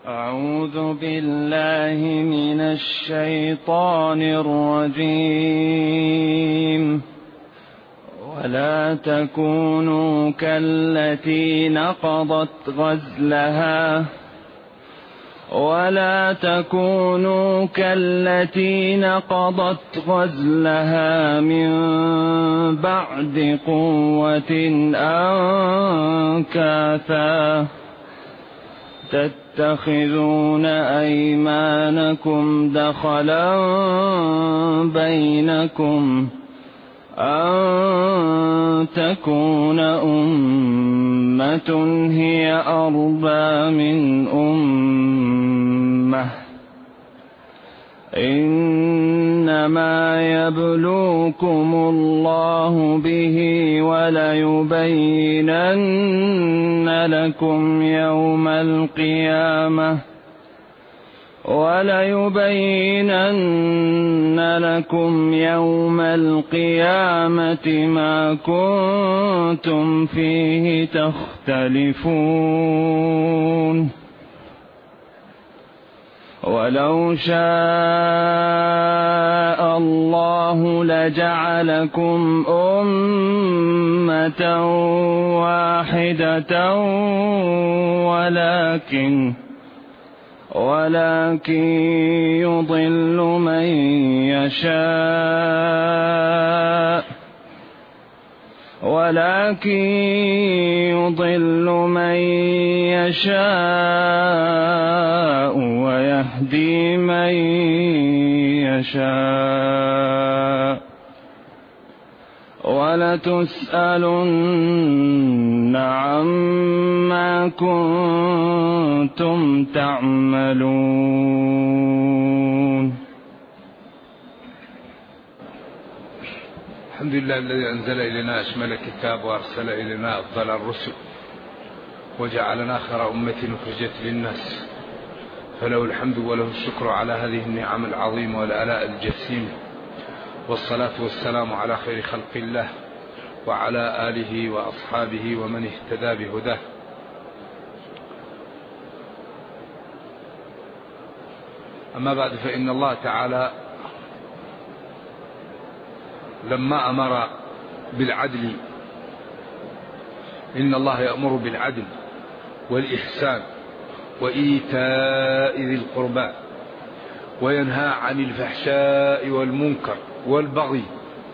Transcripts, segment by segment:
أعوذ بالله من الشيطان الرجيم. ولا تكونوا كالتي نقضت غزلها من بعد قوة أنكاثا تتخذون أيمانكم دخلا بينكم أن تكون أمة هي أربى من أمة إنما يبلوكم الله به وليبينن لكم يوم القيامة ما كنتم فيه تختلفون. ولو شاء الله لجعلكم أمة واحدة ولكن يضل من يشاء ويهدي من يشاء ولتسألن عما كنتم تعملون. الحمد لله الذي أنزل إلينا أشمل الكتاب وأرسل إلينا أفضل الرسل وجعلنا خير أمة أخرجت للناس، فله الحمد وله الشكر على هذه النعم العظيمة والآلاء الجسيمة، والصلاة والسلام على خير خلق الله وعلى آله وأصحابه ومن اهتدى بهداه. أما بعد، فإن الله تعالى لما أمر بالعدل، إن الله يأمر بالعدل والإحسان وإيتاء ذي القربى وينهى عن الفحشاء والمنكر والبغي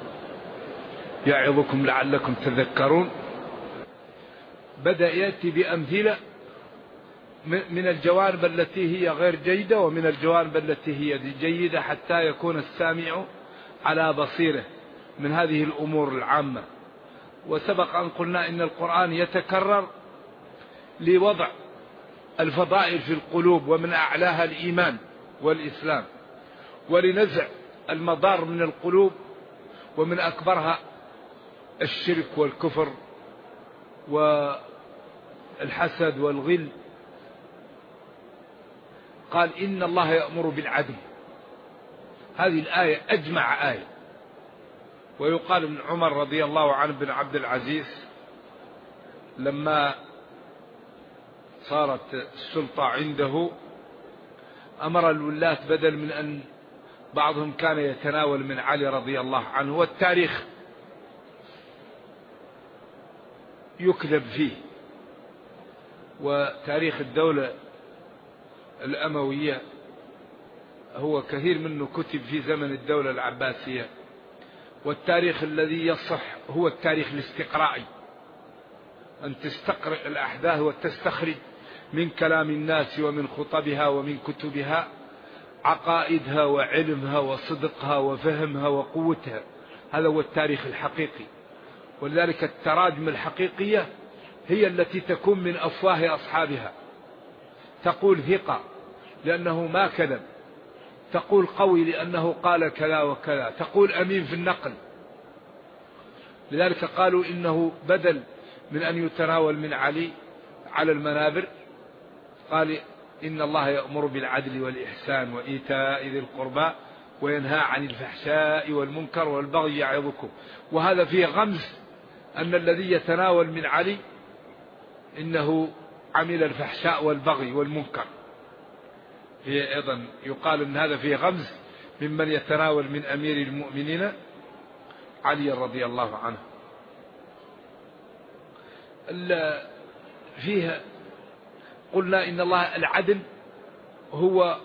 يعظكم لعلكم تذكرون. بدأ يأتي بأمثلة من الجوانب التي هي غير جيدة ومن الجوانب التي هي جيدة، حتى يكون السامع على بصيره من هذه الأمور العامة. وسبق أن قلنا إن القرآن يتكرر لوضع الفضائل في القلوب، ومن أعلاها الإيمان والإسلام، ولنزع المضار من القلوب، ومن أكبرها الشرك والكفر والحسد والغل. قال إن الله يأمر بالعدل، هذه الآية أجمع آية. ويقال ابن عمر رضي الله عنه بن عبد العزيز لما صارت السلطة عنده أمر الولاة، بدل من أن بعضهم كان يتناول من علي رضي الله عنه، والتاريخ يكذب فيه، وتاريخ الدولة الأموية هو كثير منه كتب في زمن الدولة العباسية، والتاريخ الذي يصح هو التاريخ الاستقرائي، أن تستقرئ الأحداث وتستخرج من كلام الناس ومن خطبها ومن كتبها عقائدها وعلمها وصدقها وفهمها وقوتها. هذا هو التاريخ الحقيقي. ولذلك التراجم الحقيقية هي التي تكون من أفواه أصحابها. تقول ثقة لأنه ما كذب، تقول قوي لأنه قال كذا وكذا، تقول أمين في النقل. لذلك قالوا إنه بدل من أن يتناول من علي على المنابر، قال إن الله يأمر بالعدل والإحسان وإيتاء ذي القربى وينهى عن الفحشاء والمنكر والبغي يعظكم. وهذا فيه غمز أن الذي يتناول من علي إنه عمل الفحشاء والبغي والمنكر، هي أيضا يقال أن هذا فيه غمز ممن يتناول من أمير المؤمنين علي رضي الله عنه. فيها قلنا إن الله العدل هو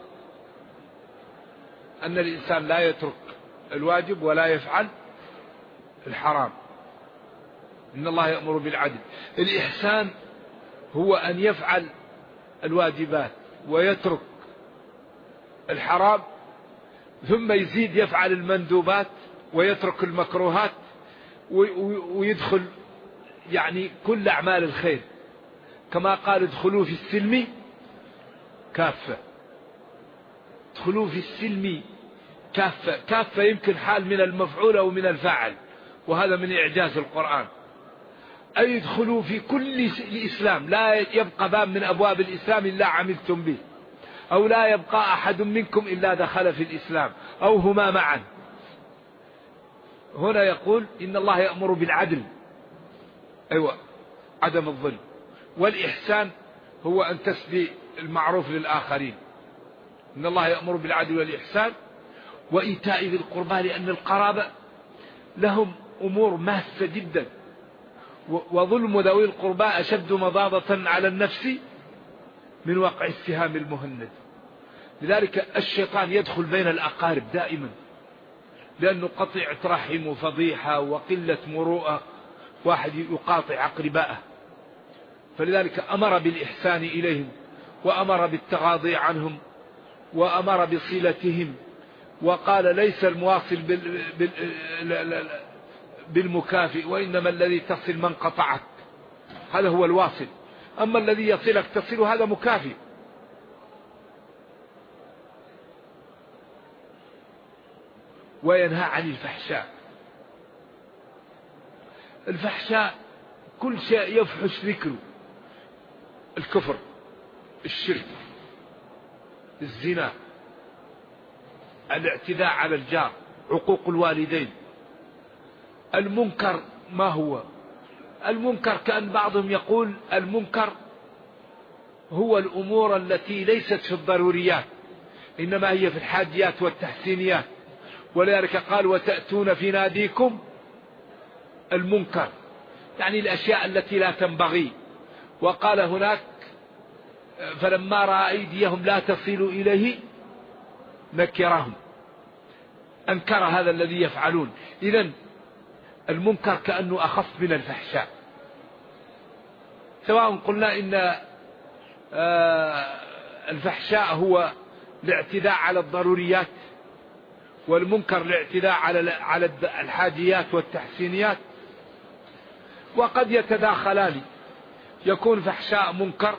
أن الإنسان لا يترك الواجب ولا يفعل الحرام. إن الله يأمر بالعدل. الإحسان هو أن يفعل الواجبات ويترك الحرام، ثم يزيد يفعل المندوبات ويترك المكروهات، ويدخل يعني كل أعمال الخير، كما قال ادخلوا في السلم كافة. ادخلوا في السلم كافة. كافة يمكن حال من المفعول أو من الفاعل، وهذا من إعجاز القرآن. أي ادخلوا في كل الإسلام، لا يبقى باب من أبواب الإسلام إلا عملتم به، أو لا يبقى أحد منكم إلا دخل في الإسلام، أو هما معا. هنا يقول إن الله يأمر بالعدل، أيوة، عدم الظلم. والإحسان هو أن تسدي المعروف للآخرين. إن الله يأمر بالعدل والإحسان وإيتاء ذي القربى، لأن القرابة لهم أمور ماسة جدا، وظلم ذوي القربى أشد مضاضة على النفس من وقع السهام المهند. لذلك الشيطان يدخل بين الأقارب دائما، لأنه قطيعة رحم وفضيحة وقلة مروءة، واحد يقاطع أقرباءه. فلذلك أمر بالإحسان إليهم، وأمر بالتغاضي عنهم، وأمر بصلتهم، وقال ليس المواصل بالمكافئ، وإنما الذي تصل من قطعك، هذا هو الواصل. أما الذي يصلك تصله هذا مكافئ. وينهى عن الفحشاء. الفحشاء كل شيء يفحش ذكره: الكفر، الشرك، الزنا، الاعتداء على الجار، عقوق الوالدين. المنكر ما هو؟ المنكر كأن بعضهم يقول المنكر هو الأمور التي ليست في الضروريات، إنما هي في الحاجيات والتحسينيات. ولذلك قال وتأتون في ناديكم المنكر، يعني الأشياء التي لا تنبغي. وقال هناك فلما رأى أيديهم لا تصل إليه نكرهم، أنكر هذا الذي يفعلون. إذن المنكر كأنه أخف من الفحشاء. سواء قلنا إن الفحشاء هو الاعتداء على الضروريات، والمنكر الاعتداء على الحاجيات والتحسينيات، وقد يتداخلان، يكون فحشاء منكر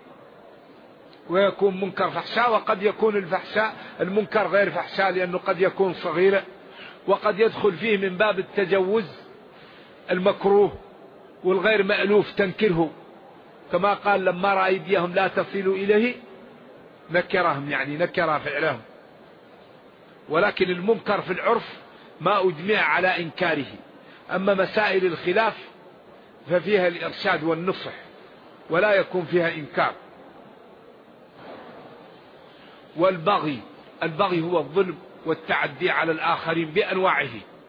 ويكون منكر فحشاء، وقد يكون الفحشاء المنكر غير فحشاء، لأنه قد يكون صغيرة، وقد يدخل فيه من باب التجوز المكروه والغير مألوف تنكره، كما قال لما رأى أيديهم لا تصل إليه نكرهم، يعني نكر فعلهم. ولكن المنكر في العرف ما أجمع على إنكاره. أما مسائل الخلاف ففيها الإرشاد والنصح، ولا يكون فيها إنكار. والبغي، البغي هو الظلم والتعدي على الآخرين بأنواعه.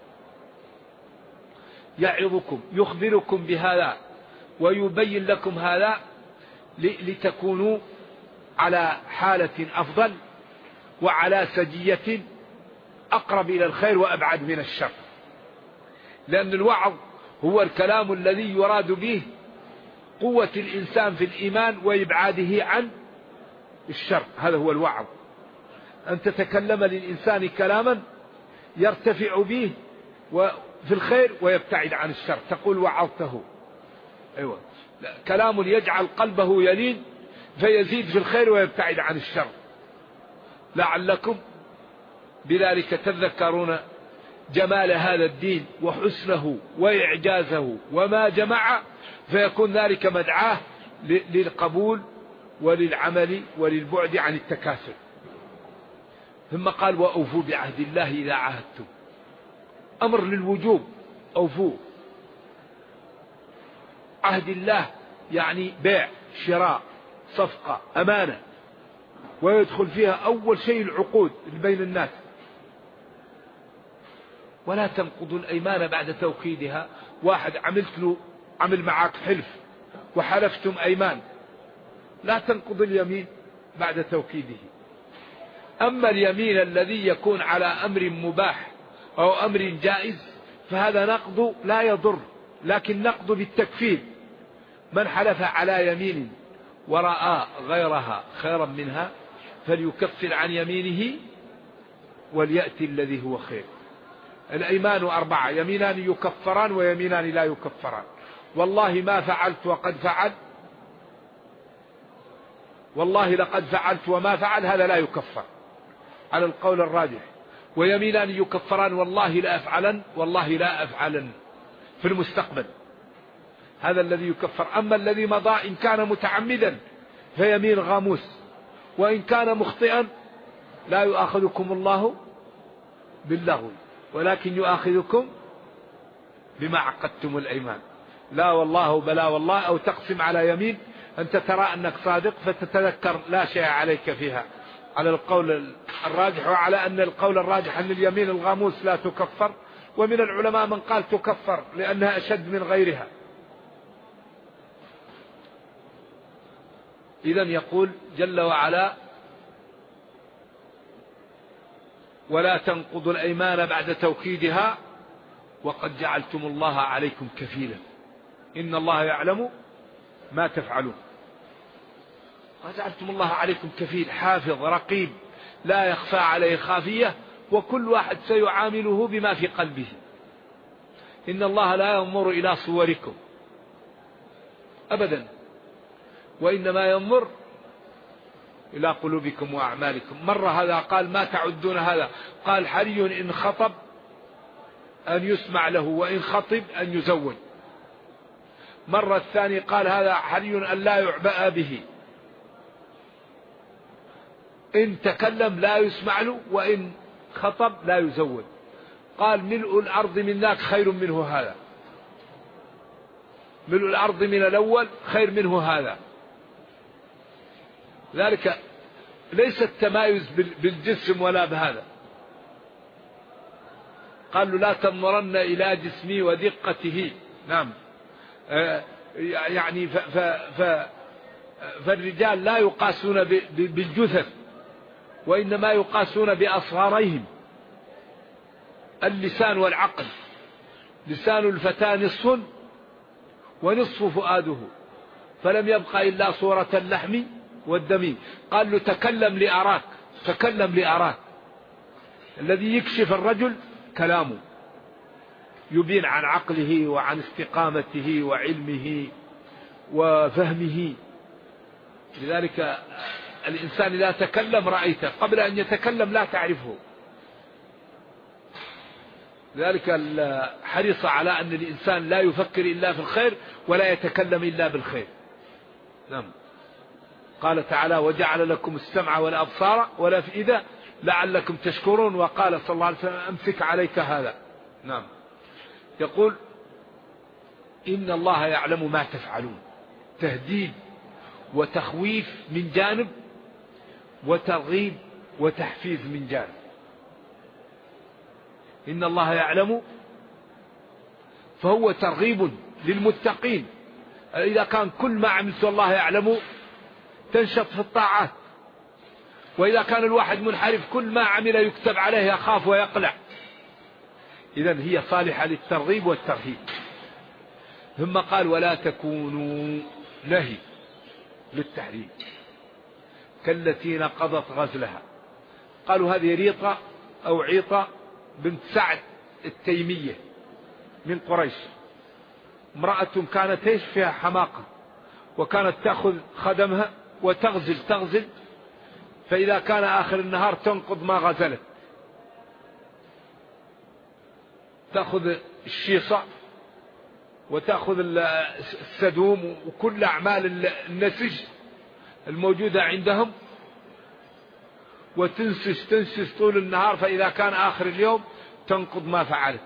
يعظكم، يخبركم بهذا ويبين لكم هذا لتكونوا على حالة أفضل وعلى سجية أقرب إلى الخير وأبعد من الشر. لأن الوعظ هو الكلام الذي يراد به قوة الإنسان في الإيمان وإبعاده عن الشر، هذا هو الوعظ. أن تتكلم للإنسان كلاما يرتفع به في الخير ويبتعد عن الشر، تقول وعظته. أيوة. كلام يجعل قلبه يلين فيزيد في الخير ويبتعد عن الشر. لعلكم بذلك تذكرون جمال هذا الدين وحسنه وإعجازه وما جمع، فيكون ذلك مدعاه للقبول وللعمل وللبعد عن التكاسل. ثم قال وأوفوا بعهد الله إذا عاهدتم، أمر للوجوب، أوفوا عهد الله، يعني بيع، شراء، صفقة، أمانة. ويدخل فيها أول شيء العقود بين الناس. ولا تنقضوا الأيمان بعد توكيدها. واحد عمل معك حلف وحلفتم أيمان، لا تنقض اليمين بعد توكيده. أما اليمين الذي يكون على أمر مباح أو أمر جائز فهذا نقض لا يضر، لكن نقض بالتكفير. من حلف على يمين ورأى غيرها خيرا منها فليكفر عن يمينه وليأتي الذي هو خير. الأيمان 4: يمينان يكفران ويمينان لا يكفران. والله ما فعلت وقد فعل، والله لقد فعلت وما فعل، هذا لا يكفر على القول الراجح. ويمينان يكفران: والله لا أفعلن، والله لا أفعلن في المستقبل، هذا الذي يكفر. أما الذي مضى إن كان متعمدا فيمين غاموس، وإن كان مخطئا لا يؤاخذكم الله باللغو ولكن يؤاخذكم بما عقدتم الأيمان. لا والله بلا والله، أو تقسم على يمين أنت ترى أنك صادق فتتذكر لا شيء عليك فيها، على القول الراجح. وعلى أن القول الراجح أن اليمين الغاموس لا تكفر، ومن العلماء من قال تكفر لأنها أشد من غيرها. إذن يقول جل وعلا: ولا تنقضوا الأيمان بعد توكيدها وقد جعلتم الله عليكم كفيلا إن الله يعلم ما تفعلون. وجعلتم الله عليكم كفيل، حافظ رقيب لا يخفى عليه خافية، وكل واحد سيعامله بما في قلبه. إن الله لا ينظر إلى صوركم أبدا، وإنما ينظر إلى قلوبكم وأعمالكم. مرة هذا قال: ما تعدون هذا؟ قال: حري إن خطب أن يسمع له، وإن خطب أن يزوج. مرة الثاني قال: هذا حري أن لا يعبأ به، إن تكلم لا يسمع له، وإن خطب لا يزوج. قال: ملء الأرض من ذاك خير منه هذا، ملء الأرض من الأول خير منه هذا. ذلك ليس التمايز بالجسم ولا بهذا. قال له: لا تنظرن إلى جسمي ودقته. نعم، يعني فالرجال لا يقاسون بالجثث، وإنما يقاسون بأصغارهم. اللسان والعقل. لسان الفتى نصف ونصف فؤاده، فلم يبق إلا صورة اللحم والدم. قال له: تكلم لأراك، تكلم لأراك. الذي يكشف الرجل كلامه، يبين عن عقله وعن استقامته وعلمه وفهمه. لذلك الإنسان إذا تكلم رأيته، قبل أن يتكلم لا تعرفه. لذلك حرص على أن الإنسان لا يفكر إلا في الخير ولا يتكلم إلا بالخير. نعم. قال تعالى: وجعل لكم السمع والأبصار والأفئدة لعلكم تشكرون. وقال صلى الله عليه وسلم: أمسك عليك هذا. نعم. يقول: إن الله يعلم ما تفعلون. تهديد وتخويف من جانب، وترغيب وتحفيز من جانب. إن الله يعلم، فهو ترغيب للمتقين. إذا كان كل ما عملت الله يعلم تنشط في الطاعات، وإذا كان الواحد منحرف كل ما عمل يكتب عليه يخاف ويقلع. إذن هي صالحة للترغيب والترهيب. ثم قال: ولا تكونوا، نهي للتحريم، كالتي نقضت غزلها. قالوا هذه ريطة أو عيطة بنت سعد التيمية من قريش، امرأة كانت فيها حماقة، وكانت تأخذ خدمها وتغزل، فإذا كان آخر النهار تنقض ما غزلت، تأخذ الشيصة وتأخذ السدوم وكل أعمال النسج الموجودة عندهم، وتنسج طول النهار، فإذا كان آخر اليوم تنقض ما فعلت.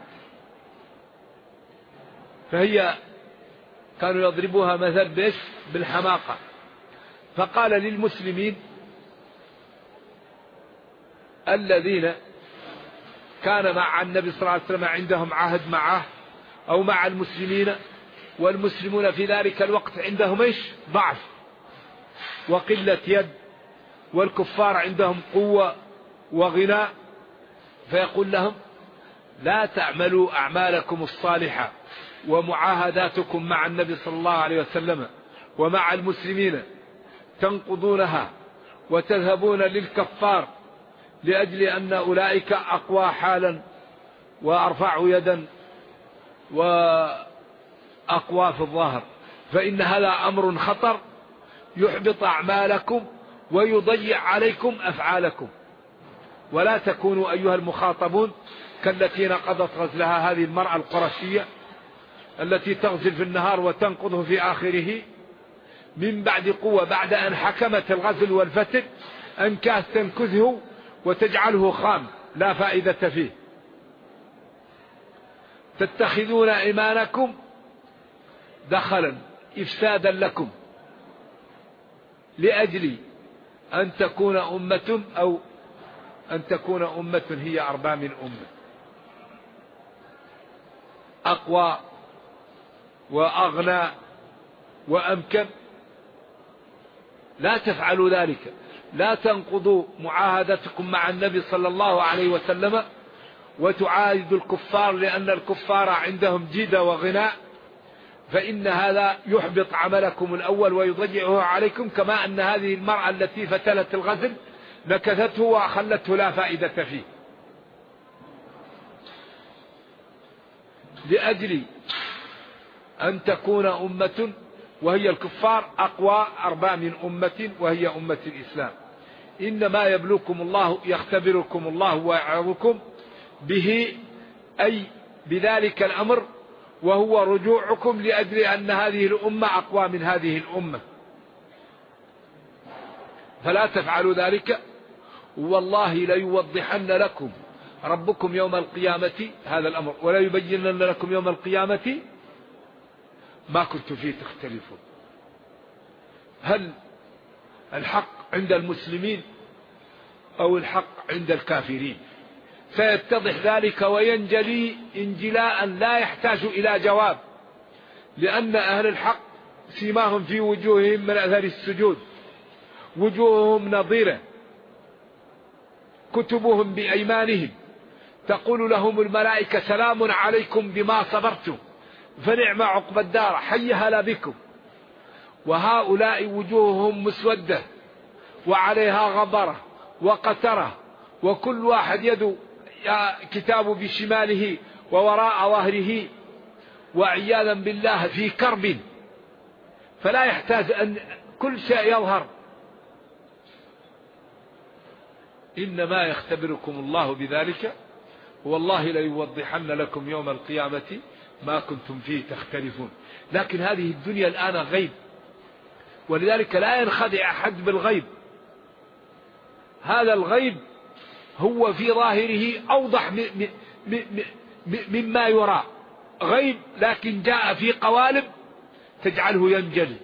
فهي كانوا يضربوها مثل بالحماقة. فقال للمسلمين: الذين كان مع النبي صلى الله عليه وسلم عندهم عهد معه أو مع المسلمين، والمسلمون في ذلك الوقت عندهم إيش؟ ضعف وقلة يد، والكفار عندهم قوة وغناء، فيقول لهم لا تعملوا أعمالكم الصالحة ومعاهداتكم مع النبي صلى الله عليه وسلم ومع المسلمين تنقضونها وتذهبون للكفار لأجل أن أولئك أقوى حالا وأرفع يدا وأقوى في الظاهر، فإن هذا أمر خطر يحبط أعمالكم ويضيع عليكم أفعالكم. ولا تكونوا أيها المخاطبون كالتي نقضت غزلها هذه المرأة القرشية التي تغزل في النهار وتنقضه في آخره من بعد قوة، بعد أن حكمت الغزل والفتك أنكاس تنكذه وتجعله خام لا فائدة فيه. تتخذون إيمانكم دخلا إفسادا لكم لأجل أن تكون أمة أو أن تكون أمة هي أربى من أمة، أقوى وأغنى وأمكن. لا تفعلوا ذلك، لا تنقضوا معاهدتكم مع النبي صلى الله عليه وسلم وتعاهدوا الكفار، لأن الكفار عندهم جيدة وغناء، فإن هذا يحبط عملكم الأول ويضيعه عليكم، كما أن هذه المرأة التي فتلت الغزل نكثته وأخلته لا فائدة فيه. لأجل أن تكون أمة وهي الكفار أقوى أربى من أمة وهي أمة الإسلام. إنما يبلوكم الله، يختبركم الله ويعظكم به، أي بذلك الأمر، وهو رجوعكم لأجل أن هذه الأمة أقوى من هذه الأمة، فلا تفعلوا ذلك. والله ليوضحن لكم ربكم يوم القيامة هذا الأمر، ولا يبينن لكم يوم القيامة ما كنتم فيه تختلفون. هل الحق عند المسلمين أو الحق عند الكافرين؟ سيتضح ذلك وينجلي انجلاء لا يحتاج إلى جواب، لأن أهل الحق سيماهم في وجوههم من أثر السجود، وجوههم نضيرة، كتبهم بأيمانهم، تقول لهم الملائكة سلام عليكم بما صبرتم فنعم عقبى الدار حي هلا بكم. وهؤلاء وجوههم مسودة وعليها غبرة وقترة، وكل واحد يده كتابه بشماله ووراء ظهره، وعياذا بالله في كرب، فلا يحتاج أن كل شيء يظهر. إنما يختبركم الله بذلك، والله ليوضحن لكم يوم القيامة ما كنتم فيه تختلفون. لكن هذه الدنيا الآن غيب، ولذلك لا ينخدع أحد بالغيب. هذا الغيب هو في ظاهره أوضح مما يرى، غيب لكن جاء في قوالب تجعله ينجلي.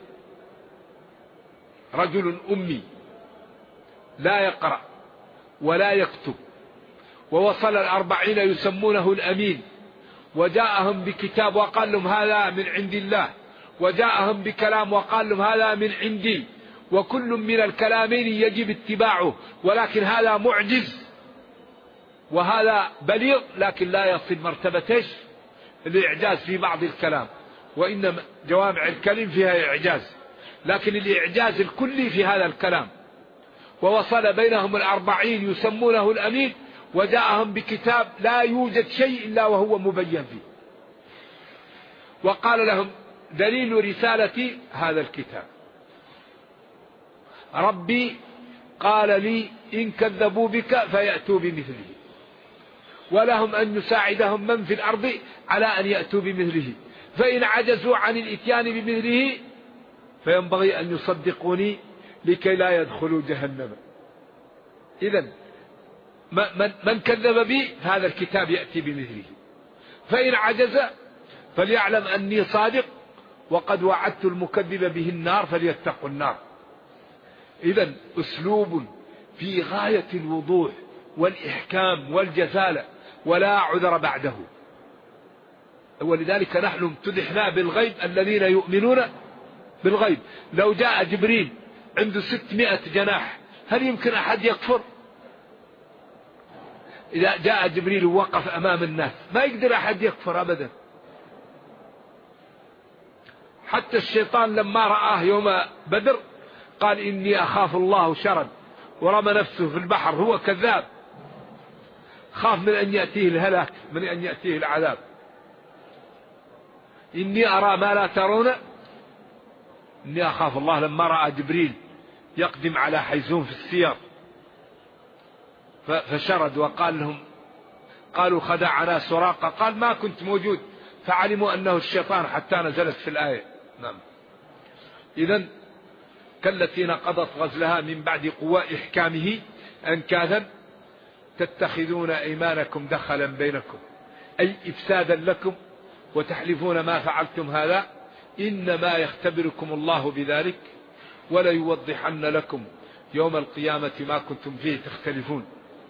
رجل أمي لا يقرأ ولا يكتب، ووصل 40 يسمونه الأمين، وجاءهم بكتاب وقال لهم هذا من عند الله، وجاءهم بكلام وقال لهم هذا من عندي، وكل من الكلامين يجب اتباعه، ولكن هذا معجز وهذا بليغ، لكن لا يصل مرتبة الإعجاز في بعض الكلام، وإن جوامع الكلم فيها إعجاز، لكن الإعجاز الكلي في هذا الكلام. ووصل بينهم 40 يسمونه الأمين، وجاءهم بكتاب لا يوجد شيء إلا وهو مبين فيه، وقال لهم دليل رسالتي هذا الكتاب، ربي قال لي إن كذبوا بك فيأتوا بمثله، ولهم أن يساعدهم من في الأرض على أن يأتوا بمثله، فإن عجزوا عن الإتيان بمثله فينبغي أن يصدقوني لكي لا يدخلوا جهنم. إذن من كذب بي هذا الكتاب يأتي بمثله، فإن عجز فليعلم أني صادق وقد وعدت المكذب به النار فليتقوا النار. إذن أسلوب في غاية الوضوح والإحكام والجزالة ولا عذر بعده. ولذلك نحن امتدحنا بالغيب الذين يؤمنون بالغيب. لو جاء جبريل عنده 600 جناح هل يمكن أحد يكفر؟ إذا جاء جبريل ووقف أمام الناس ما يقدر أحد يكفر أبدا. حتى الشيطان لما رآه يوم بدر قال إني أخاف الله شرا، ورمى نفسه في البحر. هو كذاب، خاف من أن يأتيه الهلاك، من أن يأتيه العذاب. إني أرى ما لا ترون إني أخاف الله. لما رأى جبريل يقدم على حيزوم في السير فشرد وقال لهم، قالوا خدعنا سراقة، قال ما كنت موجود، فعلموا أنه الشيطان حتى نزلت في الآية. نعم. إذن كالتي نقضت غزلها من بعد قوى إحكامه أنكاثا تتخذون أيمانكم دخلا بينكم، أي إفسادا لكم، وتحلفون ما فعلتم هذا إنما يختبركم الله بذلك ولا يوضحن لكم يوم القيامة ما كنتم فيه تختلفون.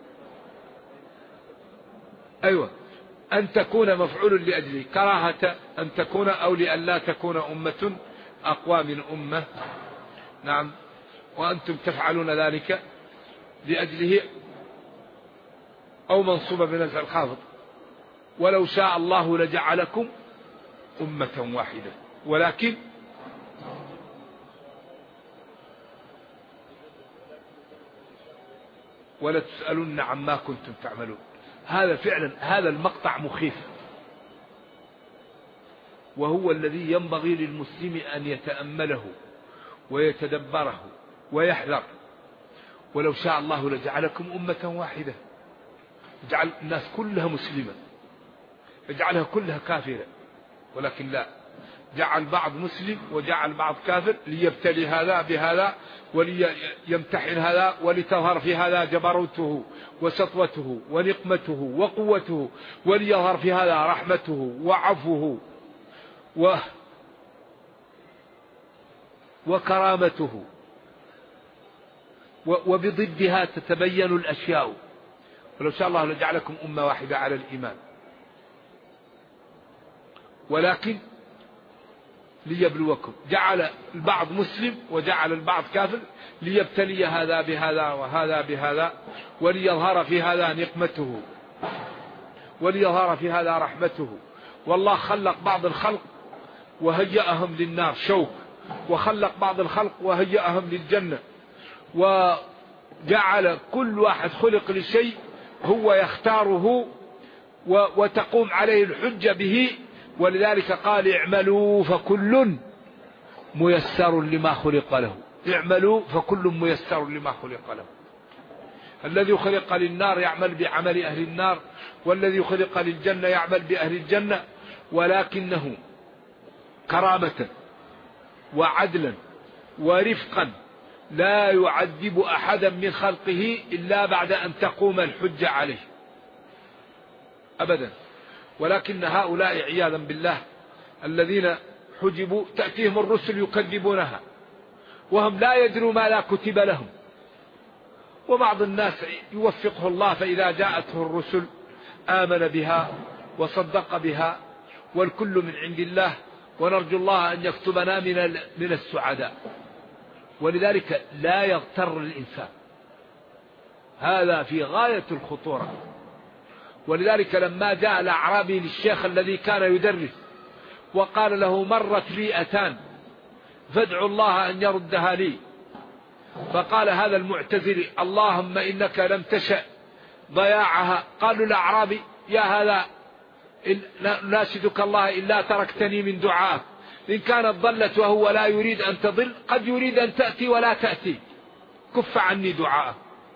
أيوة، أن تكون مفعول لأجله، كراهة أن تكون أو لأن لا تكون أمة أقوى من أمة. نعم. وأنتم تفعلون ذلك لأجله، أو منصوبة بنزع الخافض. ولو شاء الله لجعلكم أمة واحدة ولكن ولا تسألن عما كنتم تعملون. هذا فعلا هذا المقطع مخيف، وهو الذي ينبغي للمسلم أن يتأمله ويتدبره ويحذر. ولو شاء الله لجعلكم أمة واحدة، جعل الناس كلها مسلمة، يجعلها كلها كافرة، ولكن لا، جعل بعض مسلم وجعل بعض كافر ليبتلي هذا بهذا وليمتحن هذا، ولتظهر في هذا جبروته وسطوته ونقمته وقوته، وليظهر في هذا رحمته وعفوه وكرامته، وبضدها تتبين الأشياء. ولو شاء الله لجعلكم أمة واحدة على الإيمان، ولكن ليبلوكم، جعل البعض مسلم وجعل البعض كافر ليبتلي هذا بهذا وهذا بهذا، وليظهر في هذا نقمته وليظهر في هذا رحمته. والله خلق بعض الخلق وهيأهم للنار شوك، وخلق بعض الخلق وهيأهم للجنة، وجعل كل واحد خلق لشيء هو يختاره وتقوم عليه الحجة به. ولذلك قال اعملوا فكل ميسر لما خلق له. اعملوا فكل ميسر لما خلق له. الذي خلق للنار يعمل بعمل أهل النار، والذي خلق للجنة يعمل بأهل الجنة، ولكنه كرامة وعدلا ورفقا لا يعذب أحدا من خلقه إلا بعد أن تقوم الحجة عليه أبدا. ولكن هؤلاء عياذا بالله الذين حجبوا تأتيهم الرسل يكذبونها وهم لا يدروا ما لا كتب لهم. وبعض الناس يوفقه الله فإذا جاءته الرسل آمن بها وصدق بها، والكل من عند الله، ونرجو الله أن يكتبنا من السعداء. ولذلك لا يغتر الإنسان، هذا في غاية الخطورة. ولذلك لما جاء الأعرابي للشيخ الذي كان يدرس وقال له مرت لي أتان فادعوا الله أن يردها لي، فقال هذا المعتزلي اللهم إنك لم تشأ ضياعها. قالوا الأعرابي يا هذا ناشدك الله إلا تركتني من دعائك، إن كانت ضلت وهو لا يريد أن تضل قد يريد أن تأتي ولا تأتي، كف عني دعائك.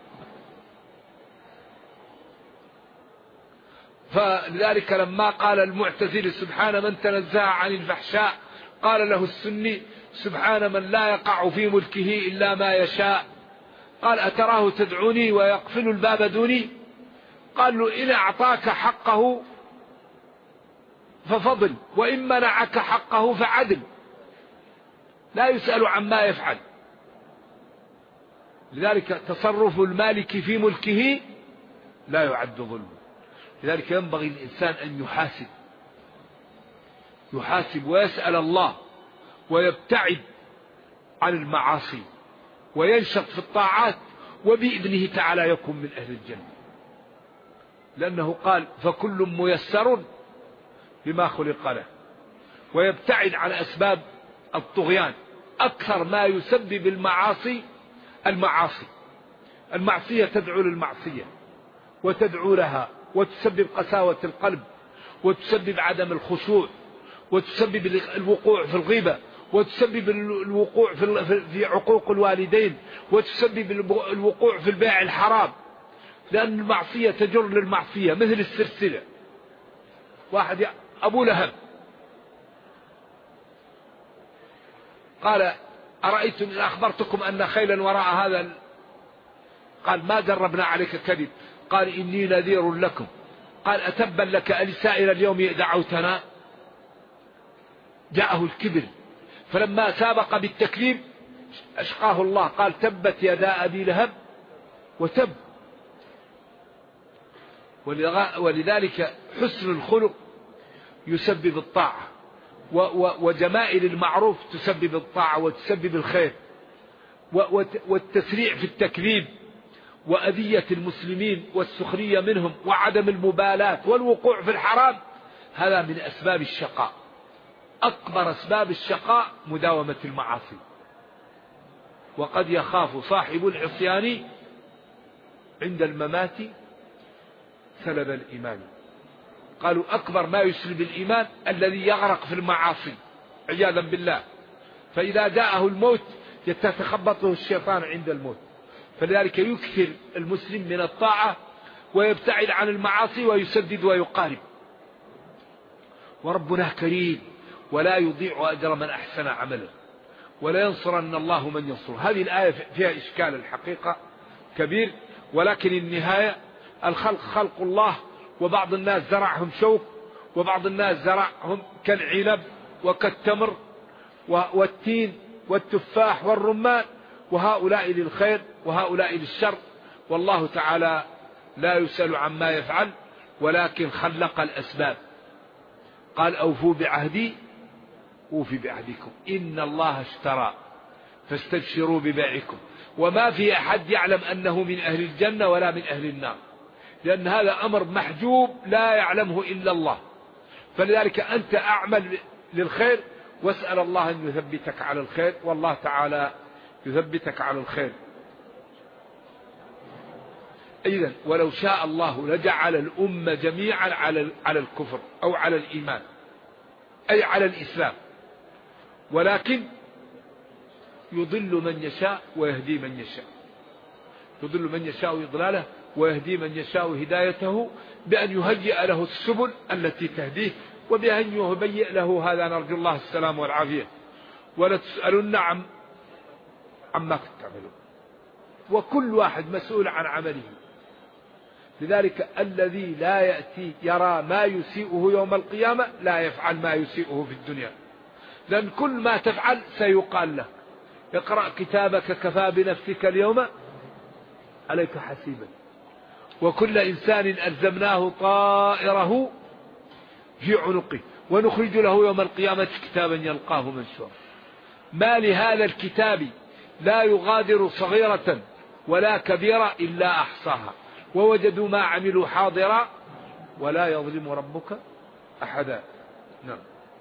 فلذلك لما قال المعتزلي سبحان من تنزه عن الفحشاء، قال له السني سبحان من لا يقع في ملكه إلا ما يشاء. قال أتراه تدعوني ويقفل الباب دوني؟ قال له إن أعطاك حقه ففضل، وإن منعك حقه فعدل، لا يسأل عما يفعل. لذلك تصرف المالك في ملكه لا يعد ظلما. لذلك ينبغي الإنسان أن يحاسب ويسأل الله، ويبتعد عن المعاصي وينشط في الطاعات، وبإذنه تعالى يكون من أهل الجنة، لأنه قال فكل ميسر بما خلق له. ويبتعد عن أسباب الطغيان. أكثر ما يسبب المعصية تدعو للمعصية وتدعو لها، وتسبب قساوة القلب، وتسبب عدم الخشوع، وتسبب الوقوع في الغيبة، وتسبب الوقوع في عقوق الوالدين، وتسبب الوقوع في البيع الحرام، لأن المعصية تجر للمعصية مثل السلسلة. واحد أبو لهب قال أرأيتم إن أخبرتكم أن خيلا وراء هذا، قال ما جربنا عليك كذب، قال إني نذير لكم، قال أتبا لك ألسائر اليوم دعوتنا. جاءه الكبر، فلما سابق بالتكذيب أشقاه الله، قال تبت يدا أبي لهب وتب. ولذلك حسن الخلق يسبب الطاعة، وجمائل المعروف تسبب الطاعة وتسبب الخير، والتسريع في التكذيب وأذية المسلمين والسخرية منهم وعدم المبالاة والوقوع في الحرام، هذا من أسباب الشقاء. أكبر أسباب الشقاء مداومة المعاصي. وقد يخاف صاحب العصيان عند الممات سلب الإيمان. قالوا أكبر ما يسلب الإيمان الذي يغرق في المعاصي عياذا بالله، فإذا جاءه الموت يتخبطه الشيطان عند الموت. فلذلك يكثر المسلم من الطاعة ويبتعد عن المعاصي ويسدد ويقارب. وربنا كريم ولا يضيع أجر من أحسن عملا ولا ينصرن الله من ينصر. هذه الآية فيها إشكال الحقيقة كبير، ولكن النهاية الخلق خلق الله، وبعض الناس زرعهم شوك، وبعض الناس زرعهم كالعنب وكالتمر والتين والتفاح والرمان، وهؤلاء للخير وهؤلاء للشر، والله تعالى لا يسأل عما يفعل، ولكن خلق الأسباب. قال أوفوا بعهدي أوفي بعهدكم إن الله اشترى فاستبشروا ببيعكم. وما في أحد يعلم أنه من أهل الجنة ولا من أهل النار، لأن هذا أمر محجوب لا يعلمه إلا الله. فلذلك أنت أعمل للخير واسأل الله أن يثبتك على الخير، والله تعالى يثبتك على الخير. إذن ولو شاء الله لجعل الأمة جميعا على الكفر أو على الإيمان، أي على الإسلام، ولكن يضل من يشاء ويهدي من يشاء. يضل من يشاء إضلاله ويهدي من يشاء هدايته، بأن يهيئ له السبل التي تهديه، وبأن يهيئ له هذا. نرجو الله السلام والعافية. ولا تسألن عما كنتم تعملون، وكل واحد مسؤول عن عمله. لذلك الذي لا يأتي يرى ما يسيئه يوم القيامة لا يفعل ما يسيئه في الدنيا، لأن كل ما تفعل سيقال له اقرأ كتابك كفى بنفسك اليوم عليك حسيبا. وكل إنسان ألزمناه طائره في عنقه ونخرج له يوم القيامة كتابا يلقاه منشورا. ما لهذا الكتاب لا يغادر صغيرة ولا كبيرة إلا أحصاها ووجدوا ما عملوا حاضرا ولا يظلم ربك أحدا. نعم.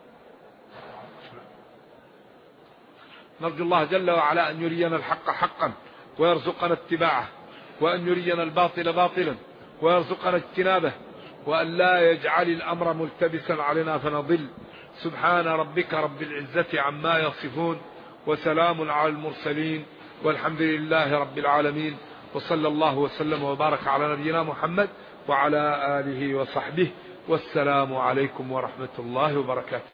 نرجو الله جل وعلا أن يرينا الحق حقا ويرزقنا اتباعه، وأن يرينا الباطل باطلا ويرزقنا اجتنابه، وأن لا يجعل الأمر ملتبسا علينا فنضل. سبحان ربك رب العزة عما يصفون، وسلام على المرسلين، والحمد لله رب العالمين، وصلى الله وسلم وبارك على نبينا محمد وعلى آله وصحبه، والسلام عليكم ورحمة الله وبركاته.